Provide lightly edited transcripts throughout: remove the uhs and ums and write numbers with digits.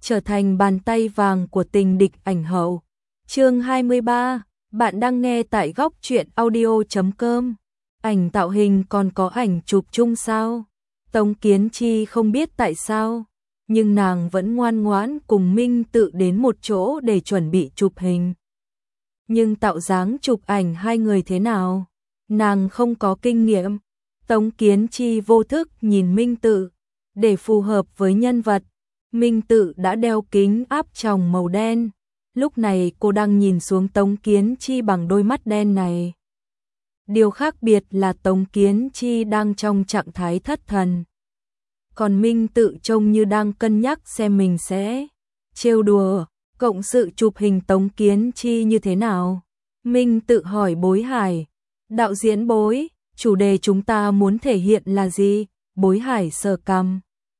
trở thành bàn tay vàng của tình địch ảnh hậu. Chương 23, bạn đang nghe tại góc truyện audio.com. Ảnh tạo hình còn có ảnh chụp chung sao? Tống Kiến Chi không biết tại sao, nhưng nàng vẫn ngoan ngoãn cùng Minh Tự đến một chỗ để chuẩn bị chụp hình. Nhưng tạo dáng chụp ảnh hai người thế nào? Nàng không có kinh nghiệm. Tống Kiến Chi vô thức nhìn Minh Tự, để phù hợp với nhân vật. Minh Tự đã đeo kính áp tròng màu đen. Lúc này cô đang nhìn xuống Tống Kiến Chi bằng đôi mắt đen này. Điều khác biệt là Tống Kiến Chi đang trong trạng thái thất thần. Còn Minh Tự trông như đang cân nhắc xem mình sẽ trêu đùa, cộng sự chụp hình Tống Kiến Chi như thế nào. Minh Tự hỏi Bối Hải, đạo diễn Bối, chủ đề chúng ta muốn thể hiện là gì? Bối Hải sờ cằm,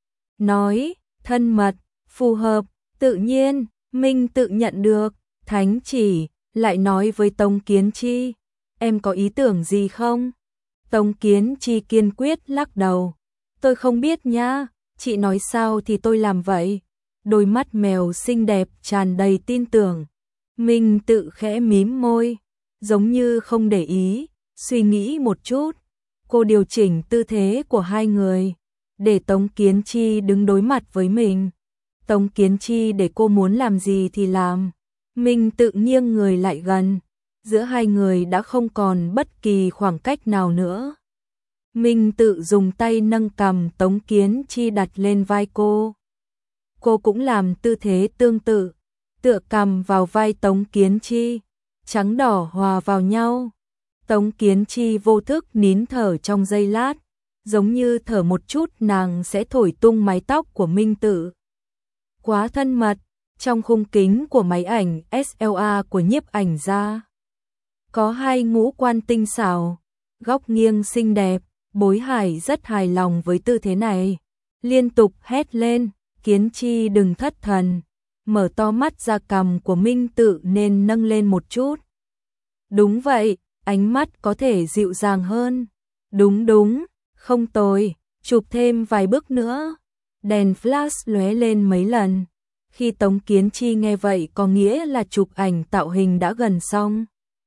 nói, thân mật, phù hợp, tự nhiên. Minh Tự nhận được thánh chỉ, lại nói với Tống Kiến Chi, em có ý tưởng gì không? Tống Kiến Chi kiên quyết lắc đầu, tôi không biết nhá, chị nói sao thì tôi làm vậy. Đôi mắt mèo xinh đẹp tràn đầy tin tưởng. Minh Tự khẽ mím môi, giống như không để ý, suy nghĩ một chút. Cô điều chỉnh tư thế của hai người, để Tống Kiến Chi đứng đối mặt với mình. Tống Kiến Chi để cô muốn làm gì thì làm. Minh Tự nghiêng người lại gần, giữa hai người đã không còn bất kỳ khoảng cách nào nữa. Minh Tự dùng tay nâng cằm Tống Kiến Chi đặt lên vai cô. Cô cũng làm tư thế tương tự, tựa cằm vào vai Tống Kiến Chi, trắng đỏ hòa vào nhau. Tống Kiến Chi vô thức nín thở trong giây lát, giống như thở một chút nàng sẽ thổi tung mái tóc của Minh Tự. Quá thân mật, trong khung kính của máy ảnh SLR của nhiếp ảnh gia. Có hai ngũ quan tinh xảo, góc nghiêng xinh đẹp. Bối Hải rất hài lòng với tư thế này, liên tục hét lên, Kiến Chi đừng thất thần, mở to mắt ra. Cằm của Minh Tự nên nâng lên một chút. Đúng vậy, ánh mắt có thể dịu dàng hơn. Đúng, không tồi, chụp thêm vài bước nữa. Đèn flash lóe lên mấy lần. Khi Tống Kiến Chi nghe vậy có nghĩa là chụp ảnh tạo hình đã gần xong.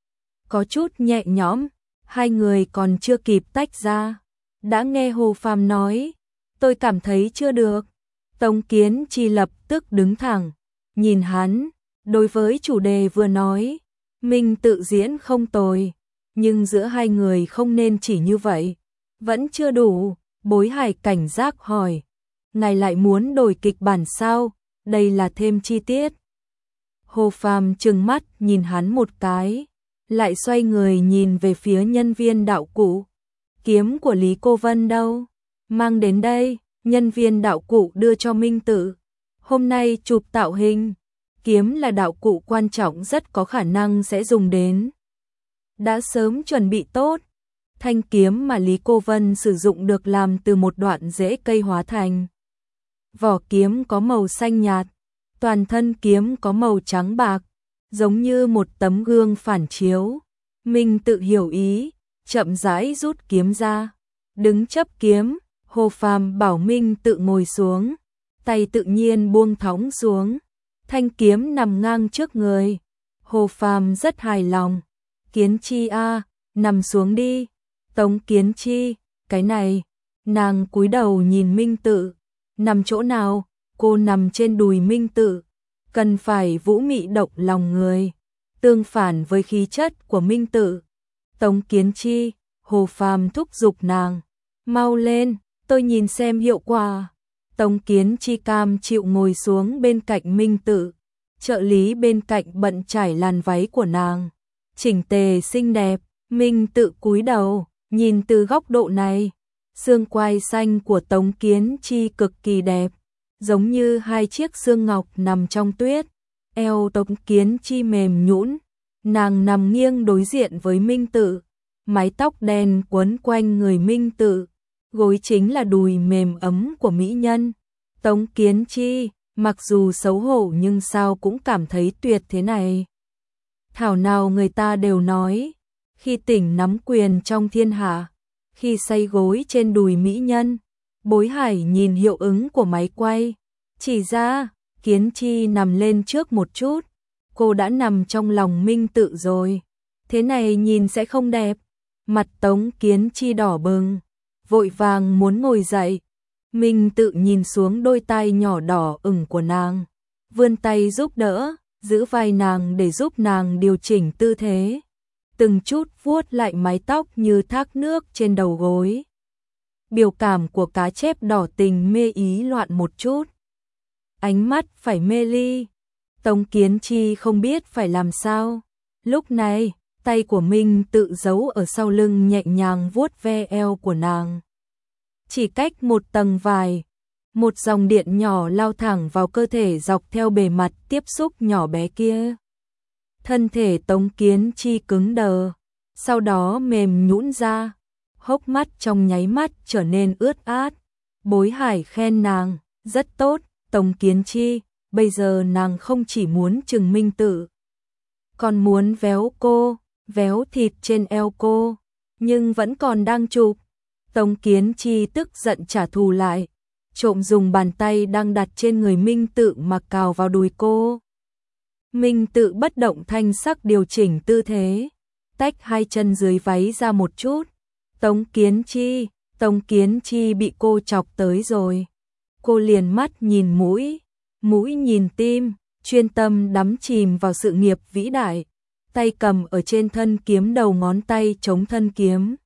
Có chút nhẹ nhõm. Hai người còn chưa kịp tách ra, đã nghe Hồ Phàm nói, tôi cảm thấy chưa được. Tống Kiến Chi lập tức đứng thẳng, nhìn hắn, đối với chủ đề vừa nói, mình tự diễn không tồi, nhưng giữa hai người không nên chỉ như vậy, vẫn chưa đủ. Bối Hải cảnh giác hỏi, ngài lại muốn đổi kịch bản sao, đây là thêm chi tiết. Hồ Phàm trừng mắt nhìn hắn một cái, lại xoay người nhìn về phía nhân viên đạo cụ. Kiếm của Lý Cô Vân đâu? Mang đến đây. Nhân viên đạo cụ đưa cho Minh Tự. Hôm nay chụp tạo hình, kiếm là đạo cụ quan trọng rất có khả năng sẽ dùng đến. Đã sớm chuẩn bị tốt. Thanh kiếm mà Lý Cô Vân sử dụng được làm từ một đoạn rễ cây hóa thành. Vỏ kiếm có màu xanh nhạt, toàn thân kiếm có màu trắng bạc, giống như một tấm gương phản chiếu. Minh Tự hiểu ý, chậm rãi rút kiếm ra, đứng chấp kiếm. Hồ Phàm bảo Minh Tự ngồi xuống, tay tự nhiên buông thõng xuống, thanh kiếm nằm ngang trước người. Hồ Phàm rất hài lòng. Kiến Chi a, nằm xuống đi. Tống Kiến Chi, cái này. Nàng cúi đầu nhìn Minh Tự. Nằm chỗ nào? Cô nằm trên đùi Minh Tự. Cần phải vũ mị động lòng người, tương phản với khí chất của Minh Tự. Tống Kiến Chi, Hồ Phàm thúc giục nàng, mau lên, tôi nhìn xem hiệu quả. Tống Kiến Chi cam chịu ngồi xuống bên cạnh Minh Tự. Trợ lý bên cạnh bận trải làn váy của nàng, chỉnh tề xinh đẹp. Minh Tự cúi đầu, nhìn từ góc độ này, xương quai xanh của Tống Kiến Chi cực kỳ đẹp, giống như hai chiếc xương ngọc nằm trong tuyết. Eo Tống Kiến Chi mềm nhũn, nàng nằm nghiêng đối diện với Minh Tự, mái tóc đen quấn quanh người Minh Tự, gối chính là đùi mềm ấm của mỹ nhân. Tống Kiến Chi, mặc dù xấu hổ nhưng sao cũng cảm thấy tuyệt thế này. Thảo nào người ta đều nói, khi tỉnh nắm quyền trong thiên hạ, khi say gối trên đùi mỹ nhân. Bối Hải nhìn hiệu ứng của máy quay, chỉ ra, Kiến Chi nằm lên trước một chút, cô đã nằm trong lòng Minh Tự rồi. Thế này nhìn sẽ không đẹp. Mặt Tống Kiến Chi đỏ bừng, vội vàng muốn ngồi dậy. Minh Tự nhìn xuống đôi tay nhỏ đỏ ửng của nàng, vươn tay giúp đỡ, giữ vai nàng để giúp nàng điều chỉnh tư thế, từng chút vuốt lại mái tóc như thác nước trên đầu gối. Biểu cảm của cá chép đỏ tình mê ý loạn một chút, ánh mắt phải mê ly. Tống Kiến Chi không biết phải làm sao. Lúc này, tay của Minh Tự giấu ở sau lưng nhẹ nhàng vuốt ve eo của nàng. Chỉ cách một tầng vải, một dòng điện nhỏ lao thẳng vào cơ thể dọc theo bề mặt tiếp xúc nhỏ bé kia. Thân thể Tống Kiến Chi cứng đờ, sau đó mềm nhũn ra, hốc mắt trong nháy mắt trở nên ướt át. Bối Hải khen nàng, rất tốt, Tống Kiến Chi, bây giờ nàng không chỉ muốn chừng Minh Tự, còn muốn véo cô, véo thịt trên eo cô, nhưng vẫn còn đang chụp. Tống Kiến Chi tức giận trả thù lại, trộm dùng bàn tay đang đặt trên người Minh Tự mà cào vào đùi cô. Minh Tự bất động thanh sắc điều chỉnh tư thế, tách hai chân dưới váy ra một chút. Tống Kiến Chi bị cô chọc tới rồi. Cô liền mắt nhìn mũi, mũi nhìn tim, chuyên tâm đắm chìm vào sự nghiệp vĩ đại. Tay cầm ở trên thân kiếm, đầu ngón tay chống thân kiếm.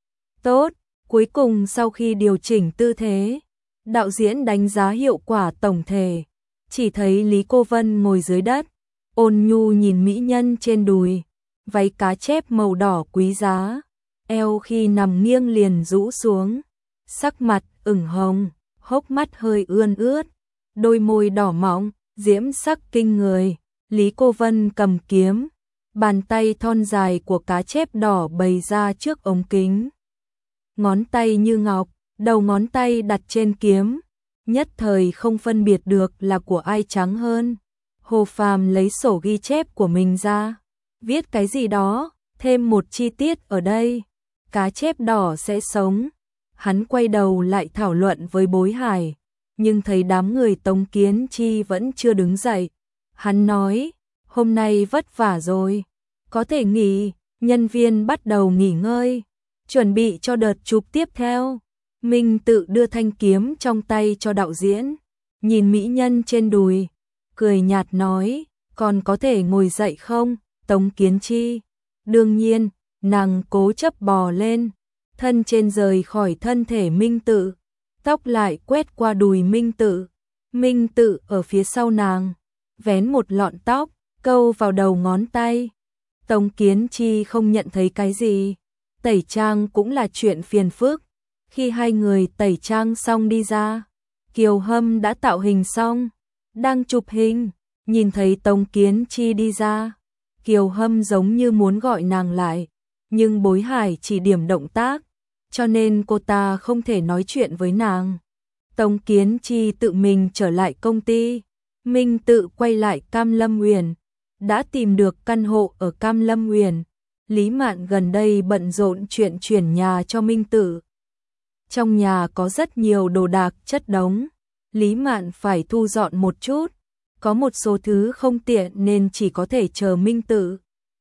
Tốt, cuối cùng sau khi điều chỉnh tư thế, đạo diễn đánh giá hiệu quả tổng thể. Chỉ thấy Lý Cô Vân ngồi dưới đất, ôn nhu nhìn mỹ nhân trên đùi, váy cá chép màu đỏ quý giá, eo khi nằm nghiêng liền rũ xuống, sắc mặt ửng hồng, hốc mắt hơi ươn ướt, đôi môi đỏ mọng, diễm sắc kinh người. Lý Cô Vân cầm kiếm, bàn tay thon dài của cá chép đỏ bày ra trước ống kính. Ngón tay như ngọc, đầu ngón tay đặt trên kiếm, nhất thời không phân biệt được là của ai trắng hơn. Hồ Phàm lấy sổ ghi chép của mình ra, viết cái gì đó, thêm một chi tiết ở đây, cá chép đỏ sẽ sống. Hắn quay đầu lại thảo luận với Bối Hải, nhưng thấy đám người Tống Kiến Chi vẫn chưa đứng dậy. Hắn nói, hôm nay vất vả rồi, có thể nghỉ. Nhân viên bắt đầu nghỉ ngơi, chuẩn bị cho đợt chụp tiếp theo. Minh Tự đưa thanh kiếm trong tay cho đạo diễn, nhìn mỹ nhân trên đùi, cười nhạt nói, còn có thể ngồi dậy không, Tống Kiến Chi? Đương nhiên, nàng cố chấp bò lên, thân trên rời khỏi thân thể Minh Tự, tóc lại quét qua đùi Minh Tự. Minh Tự ở phía sau nàng, vén một lọn tóc, câu vào đầu ngón tay. Tống Kiến Chi không nhận thấy cái gì, tẩy trang cũng là chuyện phiền phức. Khi hai người tẩy trang xong đi ra, Kiều Hâm đã tạo hình xong, đang chụp hình, nhìn thấy Tống Kiến Chi đi ra, Kiều Hâm giống như muốn gọi nàng lại, nhưng Bối Hải chỉ điểm động tác, cho nên cô ta không thể nói chuyện với nàng. Tống Kiến Chi tự mình trở lại công ty, Minh Tự quay lại Cam Lâm Uyển, đã tìm được căn hộ ở Cam Lâm Uyển. Lý Mạn gần đây bận rộn chuyện chuyển nhà cho Minh Tự. Trong nhà có rất nhiều đồ đạc chất đống, Lý Mạn phải thu dọn một chút, có một số thứ không tiện nên chỉ có thể chờ Minh Tự.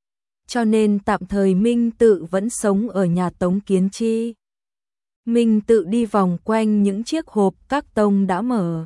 Cho nên tạm thời Minh Tự vẫn sống ở nhà Tống Kiến Chi. Minh Tự đi vòng quanh những chiếc hộp các tông đã mở,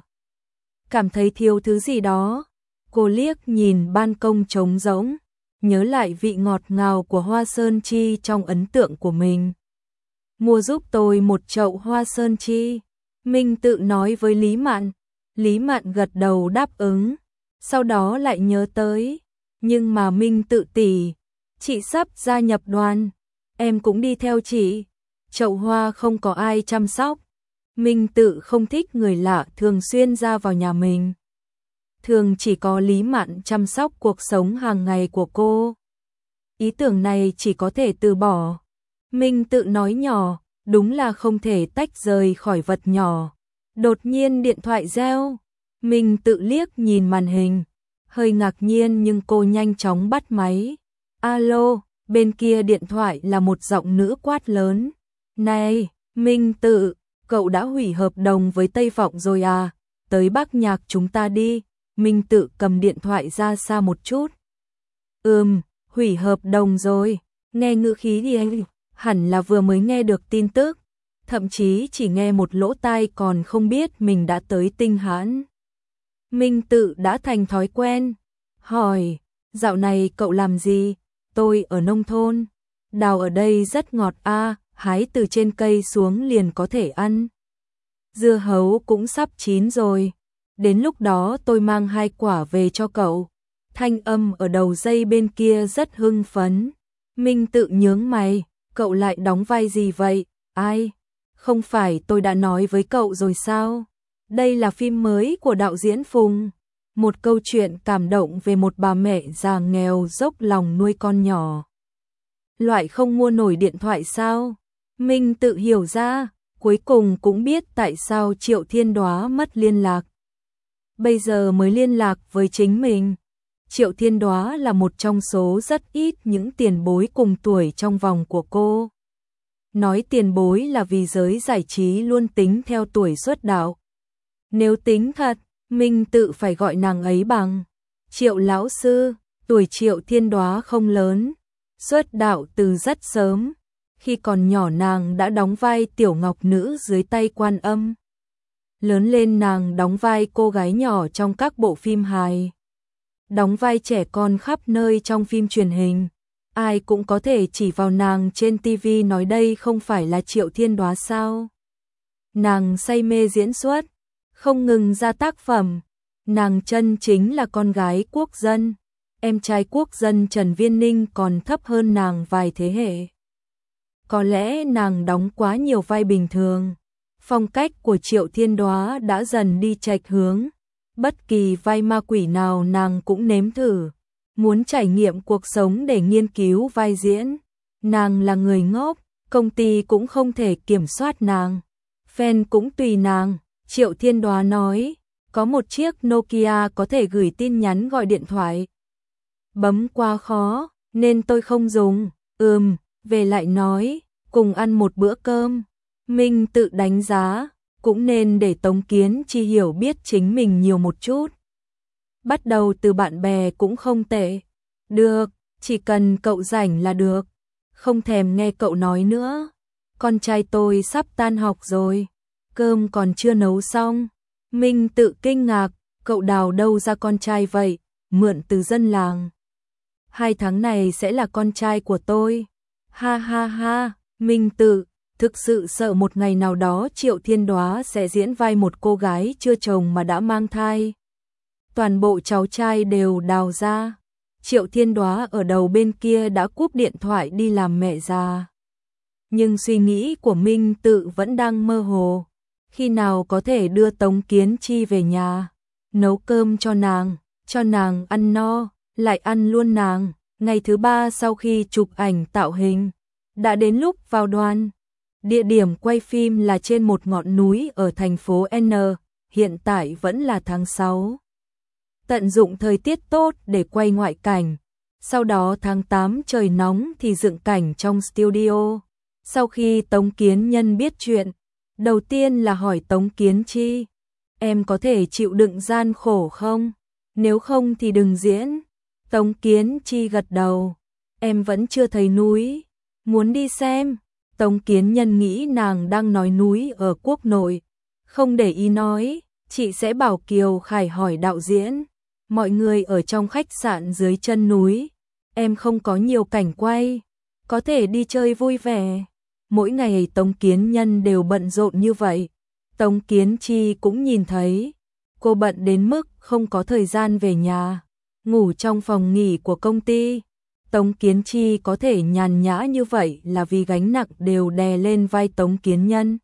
cảm thấy thiếu thứ gì đó. Cô liếc nhìn ban công trống rỗng, nhớ lại vị ngọt ngào của hoa sơn chi trong ấn tượng của mình. Mua giúp tôi một chậu hoa sơn chi, Minh Tự nói với Lý Mạn. Lý Mạn gật đầu đáp ứng, sau đó lại nhớ tới, nhưng mà Minh Tự tỷ, chị sắp gia nhập đoàn, em cũng đi theo chị, chậu hoa không có ai chăm sóc. Minh Tự không thích người lạ thường xuyên ra vào nhà mình, thường chỉ có Lý Mạn chăm sóc cuộc sống hàng ngày của cô. Ý tưởng này chỉ có thể từ bỏ. Minh Tự nói nhỏ, đúng là không thể tách rời khỏi vật nhỏ. Đột nhiên điện thoại reo, Minh Tự liếc nhìn màn hình, hơi ngạc nhiên nhưng cô nhanh chóng bắt máy. Alo, bên kia điện thoại là một giọng nữ quát lớn. Này, Minh Tự, cậu đã hủy hợp đồng với Tây Vọng rồi à? Tới Bắc Nhạc chúng ta đi, Minh Tự cầm điện thoại ra xa một chút. Hủy hợp đồng rồi. Nghe ngữ khí thì anh hẳn là vừa mới nghe được tin tức, thậm chí chỉ nghe một lỗ tai còn không biết mình đã tới Tinh Hãn. Minh Tự đã thành thói quen, hỏi, dạo này cậu làm gì? Tôi ở nông thôn, đào ở đây rất ngọt a, hái từ trên cây xuống liền có thể ăn. Dưa hấu cũng sắp chín rồi, đến lúc đó tôi mang 2 quả về cho cậu. Thanh âm ở đầu dây bên kia rất hưng phấn. Minh Tự nhướng mày, cậu lại đóng vai gì vậy? Ai? Không phải tôi đã nói với cậu rồi sao? Đây là phim mới của đạo diễn Phùng. Một câu chuyện cảm động về một bà mẹ già nghèo dốc lòng nuôi con nhỏ. Loại không mua nổi điện thoại sao? Minh Tự hiểu ra, cuối cùng cũng biết tại sao Triệu Thiên Đóa mất liên lạc. Bây giờ mới liên lạc với chính mình. Triệu Thiên Đóa là một trong số rất ít những tiền bối cùng tuổi trong vòng của cô. Nói tiền bối là vì giới giải trí luôn tính theo tuổi xuất đạo. Nếu tính thật, Minh Tự phải gọi nàng ấy bằng Triệu lão sư. Tuổi Triệu Thiên Đóa không lớn, xuất đạo từ rất sớm. Khi còn nhỏ nàng đã đóng vai tiểu ngọc nữ dưới tay Quan Âm. Lớn lên nàng đóng vai cô gái nhỏ trong các bộ phim hài, đóng vai trẻ con khắp nơi trong phim truyền hình. Ai cũng có thể chỉ vào nàng trên TV nói đây không phải là Triệu Thiên Đóa sao. Nàng say mê diễn xuất, không ngừng ra tác phẩm. Nàng chân chính là con gái quốc dân. Em trai quốc dân Trần Viên Ninh còn thấp hơn nàng vài thế hệ. Có lẽ nàng đóng quá nhiều vai bình thường. Phong cách của Triệu Thiên Đóa đã dần đi chệch hướng. Bất kỳ vai ma quỷ nào nàng cũng nếm thử. Muốn trải nghiệm cuộc sống để nghiên cứu vai diễn. Nàng là người ngốc, công ty cũng không thể kiểm soát nàng. Fan cũng tùy nàng. Triệu Thiên Đóa nói, có một chiếc Nokia có thể gửi tin nhắn gọi điện thoại. Bấm quá khó, nên tôi không dùng. Về lại nói, cùng ăn một bữa cơm. Minh Tự đánh giá, cũng nên để Tống Kiến Chi hiểu biết chính mình nhiều một chút. Bắt đầu từ bạn bè cũng không tệ. Được, chỉ cần cậu rảnh là được. Không thèm nghe cậu nói nữa. Con trai tôi sắp tan học rồi, cơm còn chưa nấu xong. Minh Tự kinh ngạc, cậu đào đâu ra con trai vậy? Mượn từ dân làng. 2 tháng này sẽ là con trai của tôi. Ha ha ha, Minh Tự thực sự sợ một ngày nào đó Triệu Thiên Đóa sẽ diễn vai một cô gái chưa chồng mà đã mang thai. Toàn bộ cháu trai đều đào ra. Triệu Thiên Đóa ở đầu bên kia đã cúp điện thoại đi làm mẹ già. Nhưng suy nghĩ của Minh Tự vẫn đang mơ hồ. Khi nào có thể đưa Tống Kiến Chi về nhà, nấu cơm cho nàng ăn no, lại ăn luôn nàng. Ngày thứ 3 sau khi chụp ảnh tạo hình, đã đến lúc vào đoàn. Địa điểm quay phim là trên một ngọn núi ở thành phố N, hiện tại vẫn là tháng 6. Tận dụng thời tiết tốt để quay ngoại cảnh. Sau đó tháng 8 trời nóng thì dựng cảnh trong studio. Sau khi Tống Kiến Nhân biết chuyện, đầu tiên là hỏi Tống Kiến Chi, em có thể chịu đựng gian khổ không? Nếu không thì đừng diễn. Tống Kiến Chi gật đầu, em vẫn chưa thấy núi, muốn đi xem. Tống Kiến Nhân nghĩ nàng đang nói núi ở quốc nội, không để ý nói, chị sẽ bảo Kiều Khải hỏi đạo diễn. Mọi người ở trong khách sạn dưới chân núi, em không có nhiều cảnh quay, có thể đi chơi vui vẻ. Mỗi ngày Tống Kiến Nhân đều bận rộn như vậy. Tống Kiến Chi cũng nhìn thấy, cô bận đến mức không có thời gian về nhà, ngủ trong phòng nghỉ của công ty. Tống Kiến Chi có thể nhàn nhã như vậy là vì gánh nặng đều đè lên vai Tống Kiến Nhân.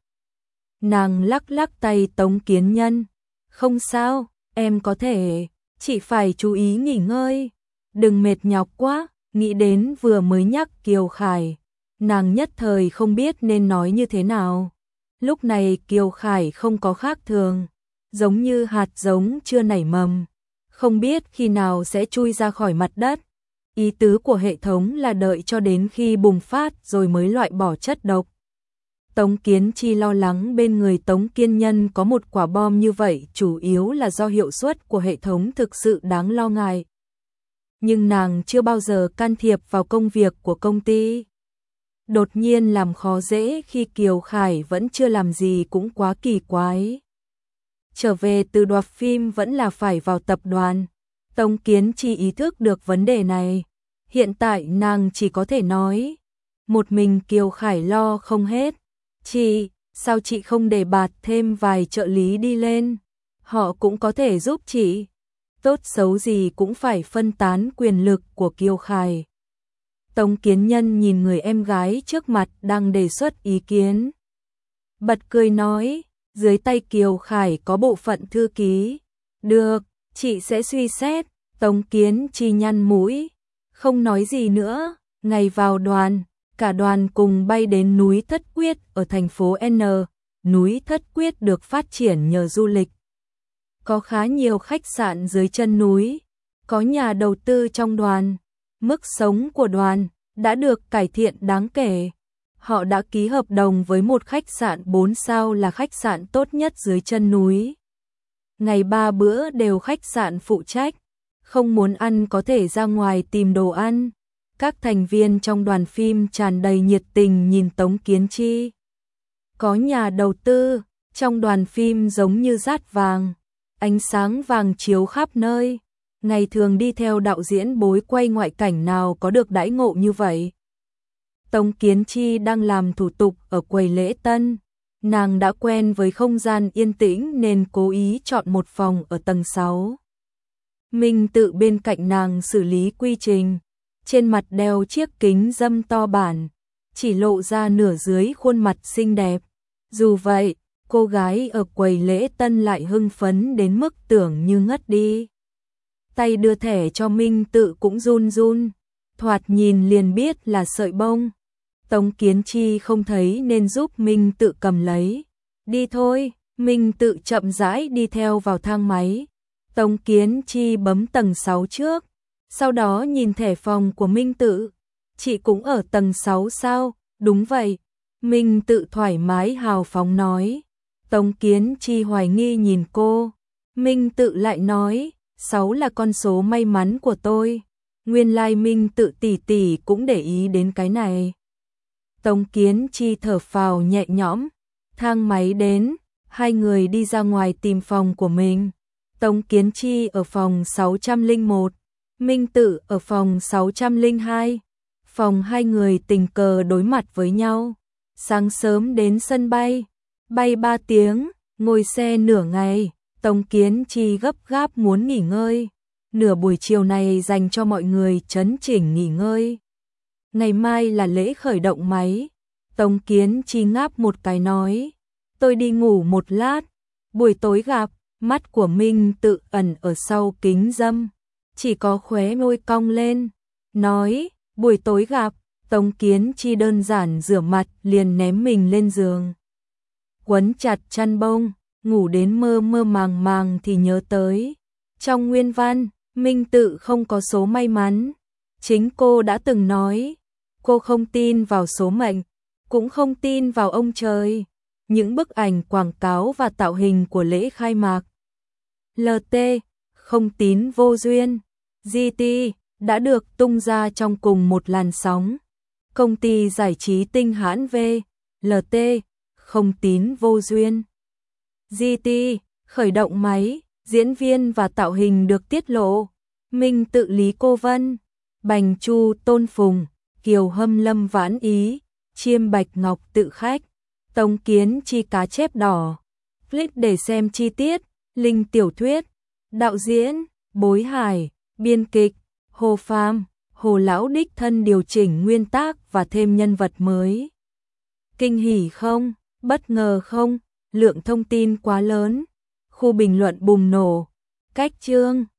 Nàng lắc lắc tay Tống Kiến Nhân, không sao, em có thể, chỉ phải chú ý nghỉ ngơi, đừng mệt nhọc quá. Nghĩ đến vừa mới nhắc Kiều Khải, nàng nhất thời không biết nên nói như thế nào. Lúc này Kiều Khải không có khác thường, giống như hạt giống chưa nảy mầm, không biết khi nào sẽ chui ra khỏi mặt đất. Ý tứ của hệ thống là đợi cho đến khi bùng phát rồi mới loại bỏ chất độc. Tống Kiến Chi lo lắng bên người Tống Kiên Nhân có một quả bom như vậy chủ yếu là do hiệu suất của hệ thống thực sự đáng lo ngại. Nhưng nàng chưa bao giờ can thiệp vào công việc của công ty. Đột nhiên làm khó dễ khi Kiều Khải vẫn chưa làm gì cũng quá kỳ quái. Trở về từ đoạt phim vẫn là phải vào tập đoàn. Tống Kiến Chi ý thức được vấn đề này. Hiện tại nàng chỉ có thể nói. Một mình Kiều Khải lo không hết. Chị, sao chị không để bạt thêm vài trợ lý đi lên? Họ cũng có thể giúp chị. Tốt xấu gì cũng phải phân tán quyền lực của Kiều Khải. Tống Kiến Nhân nhìn người em gái trước mặt đang đề xuất ý kiến. Bật cười nói, dưới tay Kiều Khải có bộ phận thư ký. Được, chị sẽ suy xét. Tống Kiến Chi nhăn mũi, không nói gì nữa. Ngày vào đoàn, cả đoàn cùng bay đến núi Thất Quyết ở thành phố N. Núi Thất Quyết được phát triển nhờ du lịch. Có khá nhiều khách sạn dưới chân núi, có nhà đầu tư trong đoàn. Mức sống của đoàn đã được cải thiện đáng kể. Họ đã ký hợp đồng với một khách sạn 4 sao là khách sạn tốt nhất dưới chân núi. Ngày 3 bữa đều khách sạn phụ trách, không muốn ăn có thể ra ngoài tìm đồ ăn. Các thành viên trong đoàn phim tràn đầy nhiệt tình nhìn Tống Kiến Chi. Có nhà đầu tư, trong đoàn phim giống như rát vàng, ánh sáng vàng chiếu khắp nơi. Ngày thường đi theo đạo diễn bối quay ngoại cảnh nào có được đãi ngộ như vậy. Tống Kiến Chi đang làm thủ tục ở quầy lễ tân. Nàng đã quen với không gian yên tĩnh nên cố ý chọn một phòng ở tầng 6. Minh Tự bên cạnh nàng xử lý quy trình. Trên mặt đeo chiếc kính râm to bản, chỉ lộ ra nửa dưới khuôn mặt xinh đẹp. Dù vậy, cô gái ở quầy lễ tân lại hưng phấn đến mức tưởng như ngất đi. Tay đưa thẻ cho Minh Tự cũng run run, thoạt nhìn liền biết là sợi bông. Tống Kiến Chi không thấy nên giúp Minh Tự cầm lấy. Đi thôi, Minh Tự chậm rãi đi theo vào thang máy. Tống Kiến Chi bấm tầng 6 trước, sau đó nhìn thẻ phòng của Minh Tự. Chị cũng ở tầng 6 sao? Đúng vậy. Minh Tự thoải mái hào phóng nói. Tống Kiến Chi hoài nghi nhìn cô. Minh Tự lại nói, 6 là con số may mắn của tôi. Nguyên lai Minh Tự tỷ tỷ cũng để ý đến cái này. Tống Kiến Chi thở phào nhẹ nhõm. Thang máy đến, hai người đi ra ngoài tìm phòng của mình. Tống Kiến Chi ở phòng 601, Minh Tự ở phòng 602. Phòng hai người tình cờ đối mặt với nhau. Sáng sớm đến sân bay, bay 3 tiếng, ngồi xe nửa ngày. Tống Kiến Chi gấp gáp muốn nghỉ ngơi. Nửa buổi chiều này dành cho mọi người chấn chỉnh nghỉ ngơi. Ngày mai là lễ khởi động máy. Tống Kiến Chi ngáp một cái nói, tôi đi ngủ một lát, buổi tối gặp. Mắt của Minh Tự ẩn ở sau kính râm, chỉ có khóe môi cong lên, nói, buổi tối gặp. Tống Kiến Chi đơn giản rửa mặt liền ném mình lên giường. Quấn chặt chăn bông, ngủ đến mơ mơ màng màng thì nhớ tới. Trong nguyên văn, Minh Tự không có số may mắn. Chính cô đã từng nói, cô không tin vào số mệnh, cũng không tin vào ông trời. Những bức ảnh quảng cáo và tạo hình của lễ khai mạc LT, không tín vô duyên, GT đã được tung ra trong cùng một làn sóng. Công ty giải trí Tinh Hãn V, LT, không tín vô duyên. GT, khởi động máy, diễn viên và tạo hình được tiết lộ. Minh Tự Lý Cô Vân, Bành Chu Tôn Phùng, Kiều Hâm Lâm Vãn Ý, Chiêm Bạch Ngọc Tự Khách. Tống Kiến Chi cá chép đỏ. Click để xem chi tiết. Linh tiểu thuyết. Đạo diễn, Bối Hải. Biên kịch, Hồ Pham. Hồ Lão đích thân điều chỉnh nguyên tác và thêm nhân vật mới. Kinh hỉ không? Bất ngờ không? Lượng thông tin quá lớn. Khu bình luận bùng nổ. Cách chương.